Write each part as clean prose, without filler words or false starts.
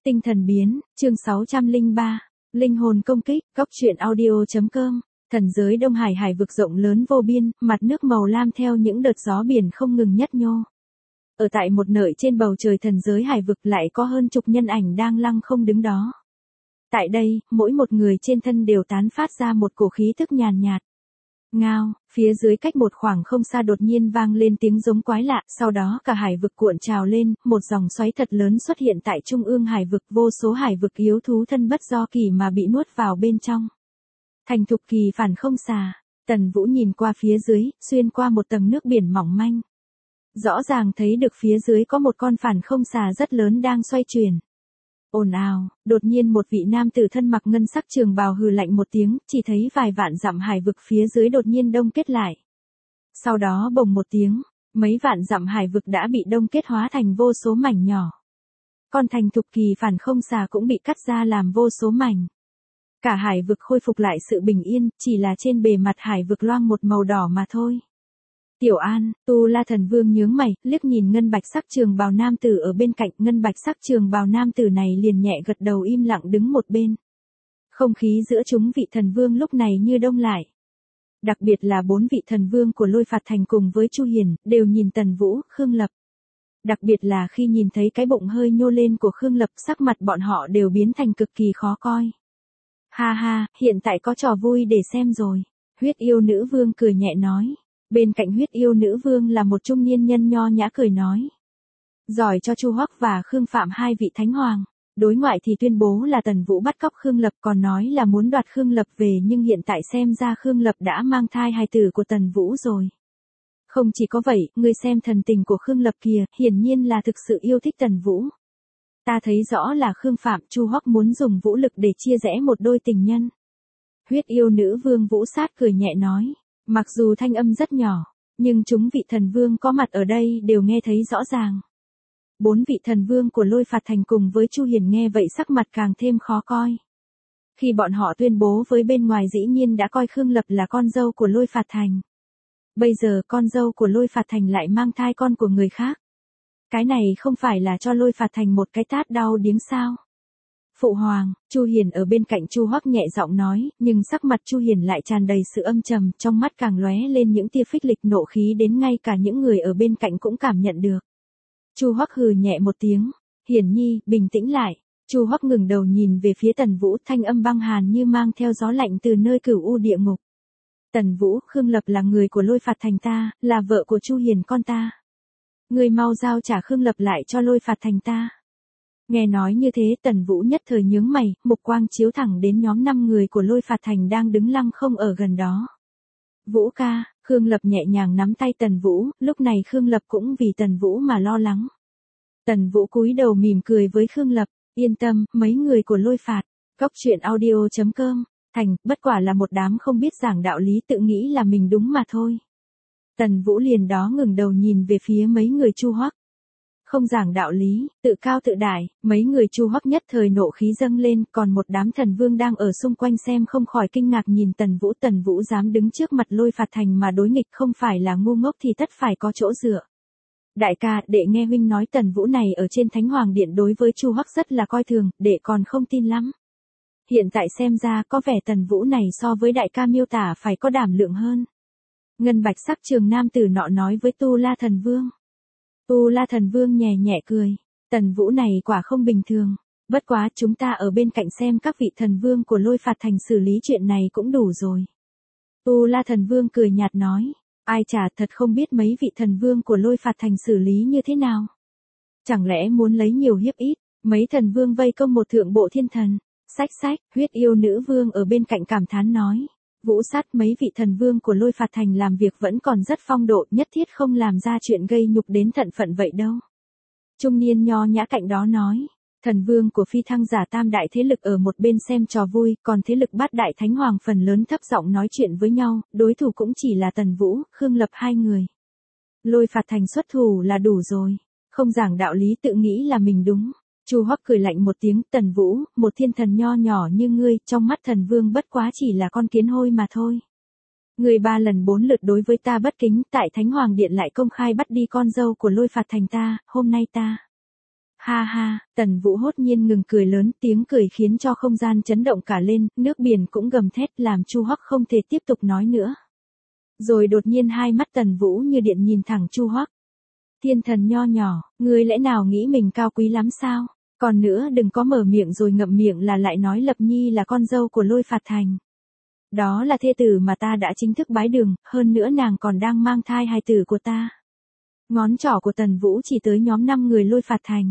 Tinh thần biến, chương 603, linh hồn công kích, góc truyện audio.com. Thần giới Đông Hải hải vực rộng lớn vô biên, mặt nước màu lam theo những đợt gió biển không ngừng nhấp nhô. Ở tại một nơi trên bầu trời thần giới hải vực lại có hơn chục nhân ảnh đang lăng không đứng đó. Tại đây, mỗi một người trên thân đều tán phát ra một cổ khí tức nhàn nhạt. Ngao, phía dưới cách một khoảng không xa đột nhiên vang lên tiếng giống quái lạ, sau đó cả hải vực cuộn trào lên, một dòng xoáy thật lớn xuất hiện tại trung ương hải vực, vô số hải vực yếu thú thân bất do kỳ mà bị nuốt vào bên trong. Thành thục kỳ phản không xà, Tần Vũ nhìn qua phía dưới, xuyên qua một tầng nước biển mỏng manh. Rõ ràng thấy được phía dưới có một con phản không xà rất lớn đang xoay chuyển. Ồn ào, đột nhiên một vị nam tử thân mặc ngân sắc trường bào hừ lạnh một tiếng, chỉ thấy vài vạn dặm hải vực phía dưới đột nhiên đông kết lại. Sau đó bồng một tiếng, mấy vạn dặm hải vực đã bị đông kết hóa thành vô số mảnh nhỏ. Con thành thục kỳ phản không xà cũng bị cắt ra làm vô số mảnh. Cả hải vực khôi phục lại sự bình yên, chỉ là trên bề mặt hải vực loang một màu đỏ mà thôi. Tiểu An, Tu La Thần Vương nhướng mày, liếc nhìn ngân bạch sắc trường bào nam tử ở bên cạnh, ngân bạch sắc trường bào nam tử này liền nhẹ gật đầu im lặng đứng một bên. Không khí giữa chúng vị thần vương lúc này như đông lại. Đặc biệt là 4 vị thần vương của Lôi Phạt Thành cùng với Chu Hiền, đều nhìn Tần Vũ, Khương Lập. Đặc biệt là khi nhìn thấy cái bụng hơi nhô lên của Khương Lập, sắc mặt bọn họ đều biến thành cực kỳ khó coi. Ha ha, hiện tại có trò vui để xem rồi. Huyết yêu nữ vương cười nhẹ nói. Bên cạnh huyết yêu nữ vương là một trung niên nhân nho nhã cười nói. Giỏi cho Chu Hoắc và Khương Phạm hai vị thánh hoàng. Đối ngoại thì tuyên bố là Tần Vũ bắt cóc Khương Lập, còn nói là muốn đoạt Khương Lập về, nhưng hiện tại xem ra Khương Lập đã mang thai hài tử của Tần Vũ rồi. Không chỉ có vậy, ngươi xem thần tình của Khương Lập kìa, hiển nhiên là thực sự yêu thích Tần Vũ. Ta thấy rõ là Khương Phạm, Chu Hoắc muốn dùng vũ lực để chia rẽ một đôi tình nhân. Huyết yêu nữ vương Vũ Sát cười nhẹ nói. Mặc dù thanh âm rất nhỏ, nhưng chúng vị thần vương có mặt ở đây đều nghe thấy rõ ràng. 4 vị thần vương của Lôi Phạt Thành cùng với Chu Hiền nghe vậy sắc mặt càng thêm khó coi. Khi bọn họ tuyên bố với bên ngoài dĩ nhiên đã coi Khương Lập là con dâu của Lôi Phạt Thành. Bây giờ con dâu của Lôi Phạt Thành lại mang thai con của người khác. Cái này không phải là cho Lôi Phạt Thành một cái tát đau điếng sao? Phụ hoàng, Chu Hiền ở bên cạnh Chu Hoắc nhẹ giọng nói, nhưng sắc mặt Chu Hiền lại tràn đầy sự âm trầm, trong mắt càng lóe lên những tia phích lịch nộ khí đến ngay cả những người ở bên cạnh cũng cảm nhận được. Chu Hoắc hừ nhẹ một tiếng, Hiển Nhi, bình tĩnh lại. Chu Hoắc ngừng đầu nhìn về phía Tần Vũ, thanh âm băng hàn như mang theo gió lạnh từ nơi cửu u địa ngục. Tần Vũ, Khương Lập là người của Lôi Phạt Thành ta, là vợ của Chu Hiền con ta. Ngươi mau giao trả Khương Lập lại cho Lôi Phạt Thành ta. Nghe nói như thế, Tần Vũ nhất thời nhướng mày, mục quang chiếu thẳng đến nhóm 5 người của Lôi Phạt Thành đang đứng lăng không ở gần đó. Vũ ca, Khương Lập nhẹ nhàng nắm tay Tần Vũ, lúc này Khương Lập cũng vì Tần Vũ mà lo lắng. Tần Vũ cúi đầu mỉm cười với Khương Lập, yên tâm, mấy người của Lôi Phạt, góc truyện audio.com, Thành, bất quả là một đám không biết giảng đạo lý tự nghĩ là mình đúng mà thôi. Tần Vũ liền đó ngừng đầu nhìn về phía mấy người Chu Hoắc. Không giảng đạo lý, tự cao tự đại, mấy người Chu Hoắc nhất thời nộ khí dâng lên, còn một đám thần vương đang ở xung quanh xem không khỏi kinh ngạc nhìn Tần Vũ dám đứng trước mặt Lôi Phạt Thành mà đối nghịch, không phải là ngu ngốc thì tất phải có chỗ dựa. Đại ca, đệ nghe huynh nói Tần Vũ này ở trên Thánh Hoàng Điện đối với Chu Hoắc rất là coi thường, đệ còn không tin lắm. Hiện tại xem ra có vẻ Tần Vũ này so với đại ca miêu tả phải có đảm lượng hơn. Ngân bạch sắc trường nam tử nọ nói với Tu La Thần Vương. Tu La Thần Vương nhẹ nhẹ cười, Tần Vũ này quả không bình thường, bất quá chúng ta ở bên cạnh xem các vị thần vương của Lôi Phạt Thành xử lý chuyện này cũng đủ rồi. Tu La Thần Vương cười nhạt nói, ai chả thật không biết mấy vị thần vương của Lôi Phạt Thành xử lý như thế nào. Chẳng lẽ muốn lấy nhiều hiếp ít, mấy thần vương vây công một thượng bộ thiên thần, sách, huyết yêu nữ vương ở bên cạnh cảm thán nói. Vũ Sát, mấy vị thần vương của Lôi Phạt Thành làm việc vẫn còn rất phong độ, nhất thiết không làm ra chuyện gây nhục đến tận phận vậy đâu. Trung niên nho nhã cạnh đó nói, thần vương của phi thăng giả tam đại thế lực ở một bên xem trò vui, còn thế lực bát đại thánh hoàng phần lớn thấp giọng nói chuyện với nhau, đối thủ cũng chỉ là Tần Vũ, Khương Lập hai người. Lôi Phạt Thành xuất thủ là đủ rồi, không giảng đạo lý tự nghĩ là mình đúng. Chu Hoắc cười lạnh một tiếng, Tần Vũ, một thiên thần nho nhỏ như ngươi, trong mắt thần vương bất quá chỉ là con kiến hôi mà thôi. Ngươi 3 lần 4 lượt đối với ta bất kính, tại Thánh Hoàng Điện lại công khai bắt đi con dâu của Lôi Phạt Thành ta, hôm nay ta. Ha ha, Tần Vũ hốt nhiên ngừng cười lớn, tiếng cười khiến cho không gian chấn động cả lên, nước biển cũng gầm thét làm Chu Hoắc không thể tiếp tục nói nữa. Rồi đột nhiên hai mắt Tần Vũ như điện nhìn thẳng Chu Hoắc. Thiên thần nho nhỏ, ngươi lẽ nào nghĩ mình cao quý lắm sao? Còn nữa đừng có mở miệng rồi ngậm miệng là lại nói Lập Nhi là con dâu của Lôi Phạt Thành. Đó là thê tử mà ta đã chính thức bái đường, hơn nữa nàng còn đang mang thai hài tử của ta. Ngón trỏ của Tần Vũ chỉ tới nhóm 5 người Lôi Phạt Thành.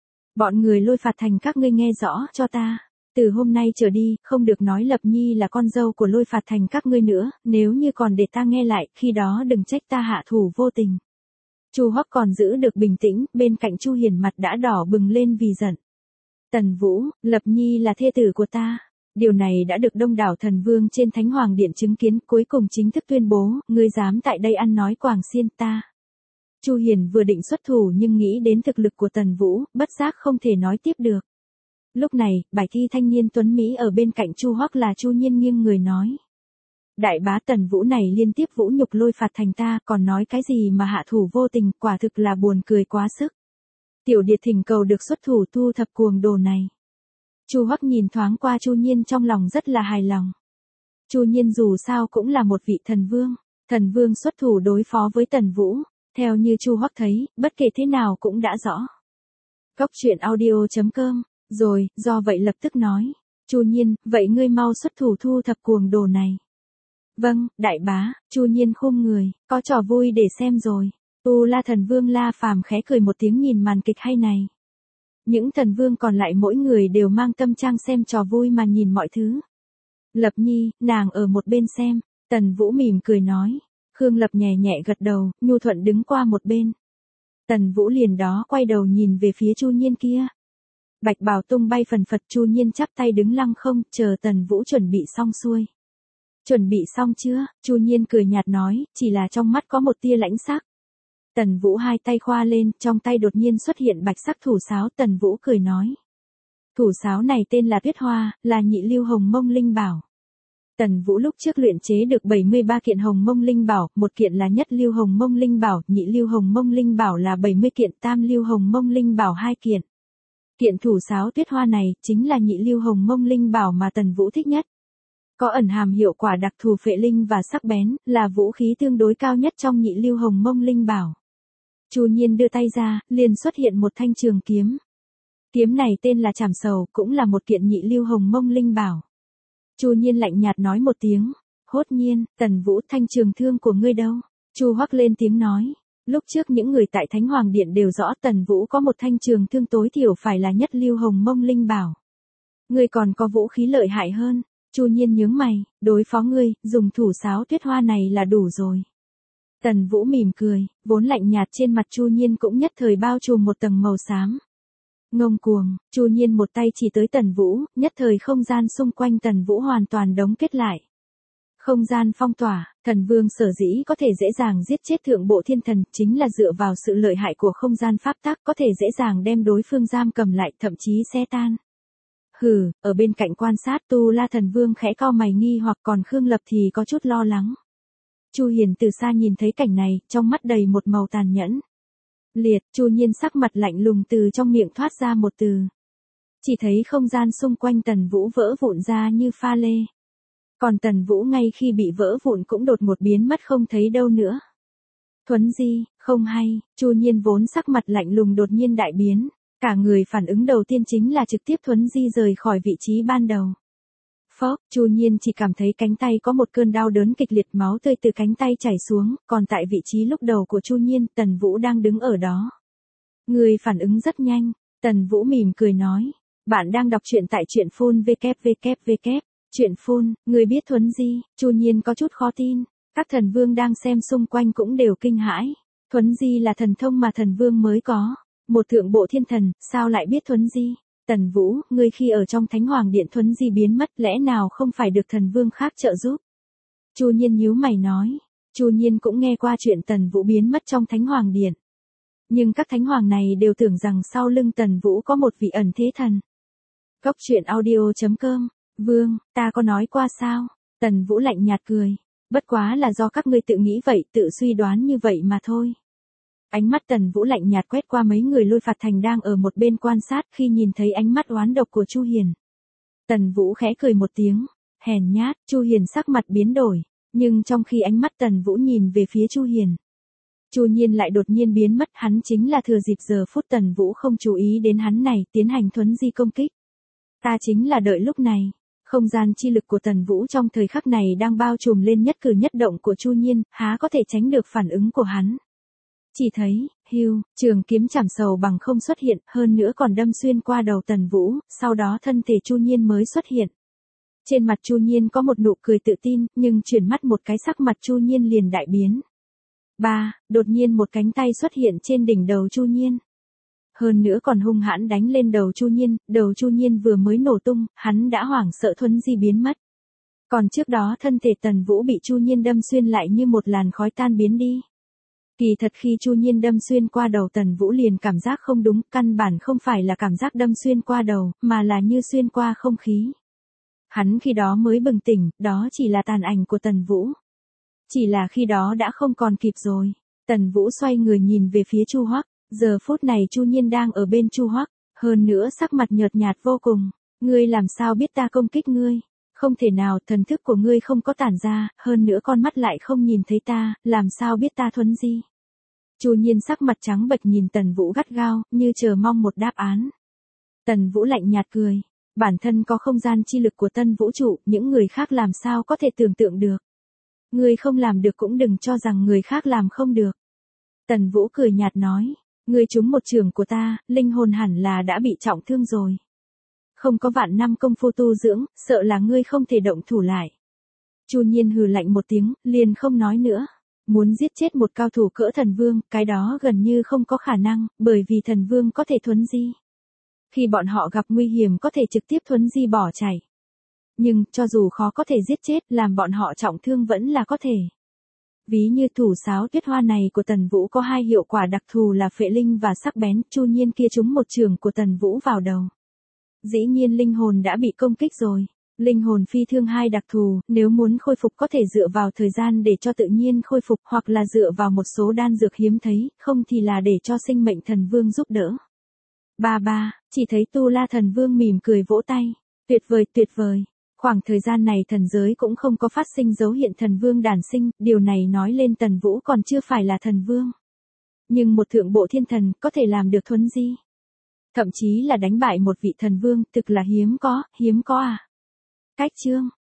Bọn người Lôi Phạt Thành các ngươi nghe rõ cho ta. Từ hôm nay trở đi, không được nói Lập Nhi là con dâu của Lôi Phạt Thành các ngươi nữa, nếu như còn để ta nghe lại, khi đó đừng trách ta hạ thủ vô tình. Chu Hoắc còn giữ được bình tĩnh, bên cạnh Chu Hiền mặt đã đỏ bừng lên vì giận. Tần Vũ, Lập Nhi là thê tử của ta. Điều này đã được đông đảo thần vương trên Thánh Hoàng Điện chứng kiến, cuối cùng chính thức tuyên bố, ngươi dám tại đây ăn nói quảng xiên ta. Chu Hiền vừa định xuất thủ nhưng nghĩ đến thực lực của Tần Vũ, bất giác không thể nói tiếp được. Lúc này, bài thi thanh niên tuấn Mỹ ở bên cạnh Chu Hoắc là Chu Nhiên nghiêng người nói. Đại bá Tần Vũ này liên tiếp vũ nhục Lôi Phạt Thành ta, còn nói cái gì mà hạ thủ vô tình, quả thực là buồn cười quá sức. Tiểu Điệt thỉnh cầu được xuất thủ thu thập cuồng đồ này. Chu Hoắc nhìn thoáng qua Chu Nhiên trong lòng rất là hài lòng. Chu Nhiên dù sao cũng là một vị thần vương xuất thủ đối phó với Tần Vũ, theo như Chu Hoắc thấy, bất kể thế nào cũng đã rõ. Cốc truyện audio.com, rồi, do vậy lập tức nói, Chu Nhiên, vậy ngươi mau xuất thủ thu thập cuồng đồ này. Vâng, đại bá, Chu Nhiên khum người, có trò vui để xem rồi. Tu La Thần Vương La Phàm khẽ cười một tiếng nhìn màn kịch hay này. Những thần vương còn lại mỗi người đều mang tâm trạng xem trò vui mà nhìn mọi thứ. Lập Nhi, nàng ở một bên xem, Tần Vũ mỉm cười nói. Khương Lập nhẹ nhẹ gật đầu, nhu thuận đứng qua một bên. Tần Vũ liền đó quay đầu nhìn về phía Chu Nhiên kia. Bạch bào tung bay phần phật, Chu Nhiên chắp tay đứng lăng không, chờ Tần Vũ chuẩn bị xong xuôi. Chuẩn bị xong chưa? Chu Nhiên cười nhạt nói, chỉ là trong mắt có một tia lãnh sắc. Tần Vũ hai tay khoa lên, trong tay đột nhiên xuất hiện bạch sắc thủ sáo, Tần Vũ cười nói. Thủ sáo này tên là Tuyết Hoa, là nhị lưu hồng mông linh bảo. Tần Vũ lúc trước luyện chế được 73 kiện hồng mông linh bảo, một kiện là nhất lưu hồng mông linh bảo, nhị lưu hồng mông linh bảo là 70 kiện, tam lưu hồng mông linh bảo 2 kiện. Kiện thủ sáo Tuyết Hoa này, chính là nhị lưu hồng mông linh bảo mà Tần Vũ thích nhất. Có ẩn hàm hiệu quả đặc thù phệ linh và sắc bén, là vũ khí tương đối cao nhất trong nhị lưu hồng mông linh bảo. Chu Nhiên đưa tay ra, liền xuất hiện một thanh trường kiếm. Kiếm này tên là Trảm Sầu, cũng là một kiện nhị lưu hồng mông linh bảo. Chu Nhiên lạnh nhạt nói một tiếng, hốt nhiên, Tần Vũ, thanh trường thương của ngươi đâu? Chu Hoắc lên tiếng nói, lúc trước những người tại Thánh Hoàng Điện đều rõ Tần Vũ có một thanh trường thương tối thiểu phải là nhất lưu hồng mông linh bảo. Ngươi còn có vũ khí lợi hại hơn. Chu Nhiên nhướng mày, đối phó ngươi, dùng thủ sáo Tuyết Hoa này là đủ rồi. Tần Vũ mỉm cười, vốn lạnh nhạt trên mặt Chu Nhiên cũng nhất thời bao trùm một tầng màu xám. Ngông cuồng, Chu Nhiên một tay chỉ tới Tần Vũ, nhất thời không gian xung quanh Tần Vũ hoàn toàn đóng kết lại. Không gian phong tỏa, thần vương sở dĩ có thể dễ dàng giết chết thượng bộ thiên thần, chính là dựa vào sự lợi hại của không gian pháp tắc, có thể dễ dàng đem đối phương giam cầm lại, thậm chí xé tan. Hừ, ở bên cạnh quan sát Tu La Thần Vương khẽ cau mày nghi hoặc, còn Khương Lập thì có chút lo lắng. Chu Hiền từ xa nhìn thấy cảnh này, trong mắt đầy một màu tàn nhẫn. Liệt, Chu Nhiên sắc mặt lạnh lùng từ trong miệng thoát ra một từ. Chỉ thấy không gian xung quanh Tần Vũ vỡ vụn ra như pha lê. Còn Tần Vũ ngay khi bị vỡ vụn cũng đột một biến mất không thấy đâu nữa. Thuấn di, không hay, Chu Nhiên vốn sắc mặt lạnh lùng đột nhiên đại biến. Cả người phản ứng đầu tiên chính là trực tiếp thuấn di rời khỏi vị trí ban đầu. Phốc, Chu Nhiên chỉ cảm thấy cánh tay có một cơn đau đớn kịch liệt, máu tươi từ cánh tay chảy xuống, còn tại vị trí lúc đầu của Chu Nhiên, Tần Vũ đang đứng ở đó. Người phản ứng rất nhanh, Tần Vũ mỉm cười nói, bạn đang đọc truyện tại truyện phun www. Truyện phun, người biết thuấn di, Chu Nhiên có chút khó tin, các thần vương đang xem xung quanh cũng đều kinh hãi. Thuấn di là thần thông mà thần vương mới có. Một thượng bộ thiên thần, sao lại biết thuấn di? Tần Vũ, ngươi khi ở trong Thánh Hoàng Điện thuấn di biến mất, lẽ nào không phải được thần vương khác trợ giúp? Chu Nhiên nhíu mày nói. Chu Nhiên cũng nghe qua chuyện Tần Vũ biến mất trong Thánh Hoàng Điện. Nhưng các thánh hoàng này đều tưởng rằng sau lưng Tần Vũ có một vị ẩn thế thần. Cốc truyện audio.com, Vương, ta có nói qua sao? Tần Vũ lạnh nhạt cười. Bất quá là do các ngươi tự nghĩ vậy, tự suy đoán như vậy mà thôi. Ánh mắt Tần Vũ lạnh nhạt quét qua mấy người Lôi Phạt Thành đang ở một bên quan sát khi nhìn thấy ánh mắt oán độc của Chu Hiền. Tần Vũ khẽ cười một tiếng, hèn nhát, Chu Hiền sắc mặt biến đổi, nhưng trong khi ánh mắt Tần Vũ nhìn về phía Chu Hiền, Chu Nhiên lại đột nhiên biến mất, hắn chính là thừa dịp giờ phút Tần Vũ không chú ý đến hắn này, tiến hành thuấn di công kích. Ta chính là đợi lúc này. Không gian chi lực của Tần Vũ trong thời khắc này đang bao trùm lên nhất cử nhất động của Chu Nhiên, há có thể tránh được phản ứng của hắn. Chỉ thấy, hưu, trường kiếm chảm sầu bằng không xuất hiện, hơn nữa còn đâm xuyên qua đầu Tần Vũ, sau đó thân thể Chu Nhiên mới xuất hiện. Trên mặt Chu Nhiên có một nụ cười tự tin, nhưng chuyển mắt một cái sắc mặt Chu Nhiên liền đại biến. Đột nhiên một cánh tay xuất hiện trên đỉnh đầu Chu Nhiên. Hơn nữa còn hung hãn đánh lên đầu Chu Nhiên vừa mới nổ tung, hắn đã hoảng sợ thuấn di biến mất. Còn trước đó thân thể Tần Vũ bị Chu Nhiên đâm xuyên lại như một làn khói tan biến đi. Kỳ thật khi Chu Nhiên đâm xuyên qua đầu Tần Vũ liền cảm giác không đúng, căn bản không phải là cảm giác đâm xuyên qua đầu, mà là như xuyên qua không khí. Hắn khi đó mới bừng tỉnh, đó chỉ là tàn ảnh của Tần Vũ. Chỉ là khi đó đã không còn kịp rồi. Tần Vũ xoay người nhìn về phía Chu Hoắc, giờ phút này Chu Nhiên đang ở bên Chu Hoắc, hơn nữa sắc mặt nhợt nhạt vô cùng. Ngươi làm sao biết ta công kích ngươi? Không thể nào, thần thức của ngươi không có tản ra, hơn nữa con mắt lại không nhìn thấy ta, làm sao biết ta thuấn di? Chu Nhiên sắc mặt trắng bệch nhìn Tần Vũ gắt gao, như chờ mong một đáp án. Tần Vũ lạnh nhạt cười, bản thân có không gian chi lực của Tân Vũ trụ, những người khác làm sao có thể tưởng tượng được. Ngươi không làm được cũng đừng cho rằng người khác làm không được. Tần Vũ cười nhạt nói, ngươi trúng một trường của ta, linh hồn hẳn là đã bị trọng thương rồi. Không có vạn năm công phu tu dưỡng, sợ là ngươi không thể động thủ lại. Chu Nhiên hừ lạnh một tiếng, liền không nói nữa. Muốn giết chết một cao thủ cỡ thần vương, cái đó gần như không có khả năng, bởi vì thần vương có thể thuấn di. Khi bọn họ gặp nguy hiểm có thể trực tiếp thuấn di bỏ chạy. Nhưng, cho dù khó có thể giết chết, làm bọn họ trọng thương vẫn là có thể. Ví như thủ sáo tuyết hoa này của Tần Vũ có hai hiệu quả đặc thù là phệ linh và sắc bén, Chu Nhiên kia trúng một trường của Tần Vũ vào đầu. Dĩ nhiên linh hồn đã bị công kích rồi. Linh hồn phi thương hai đặc thù, nếu muốn khôi phục có thể dựa vào thời gian để cho tự nhiên khôi phục hoặc là dựa vào một số đan dược hiếm thấy, không thì là để cho sinh mệnh thần vương giúp đỡ. Chỉ thấy Tu La thần vương mỉm cười vỗ tay. Tuyệt vời. Khoảng thời gian này thần giới cũng không có phát sinh dấu hiện thần vương đản sinh, điều này nói lên Tần Vũ còn chưa phải là thần vương. Nhưng một thượng bộ thiên thần có thể làm được thuấn di. Thậm chí là đánh bại một vị thần vương, thực là hiếm có à. Cách chương